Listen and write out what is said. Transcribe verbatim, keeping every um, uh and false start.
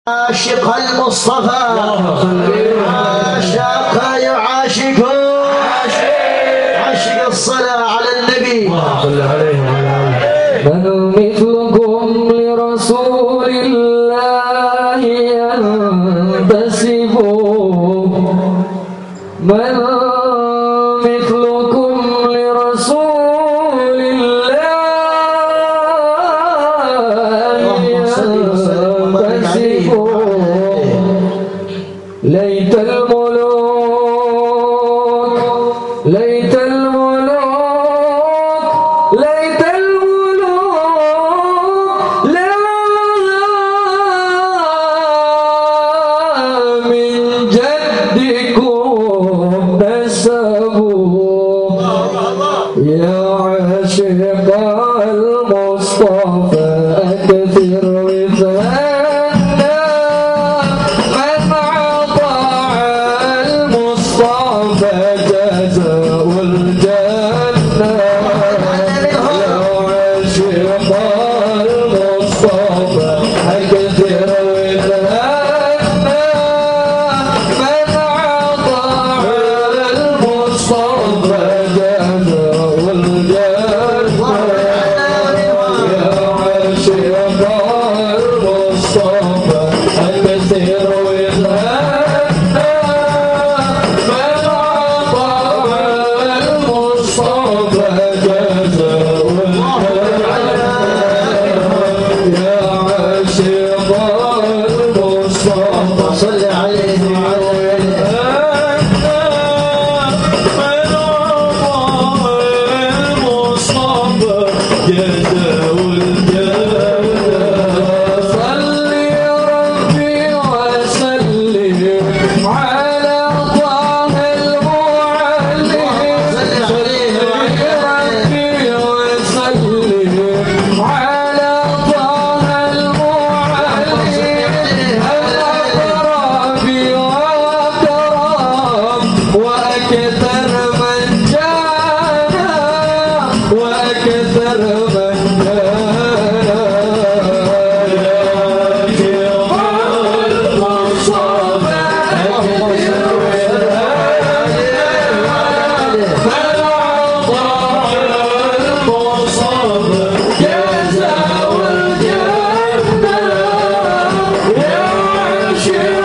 عاشق المصطفى عاشق يعاشق عاشق الصلاة على النبي من مثلكم لرسول الله ينتسب من مثلكم لرسول الله ينتسب ليت الملوك ليت الملوك ليت الملوك لا من جدكم نسبوا يا عاشق المصطفى أكثر وثانا من عطاء المصطفى جزاء الجنة يا عاشق المصطفى أكثر وثانا من عطاء المصطفى جزاء الجنة يا عاشق المصطفى أكثر وثانا من عطاء المصطفى جزاء الجنة يا عاشق المصطفى صل عليه وعلى Yeah.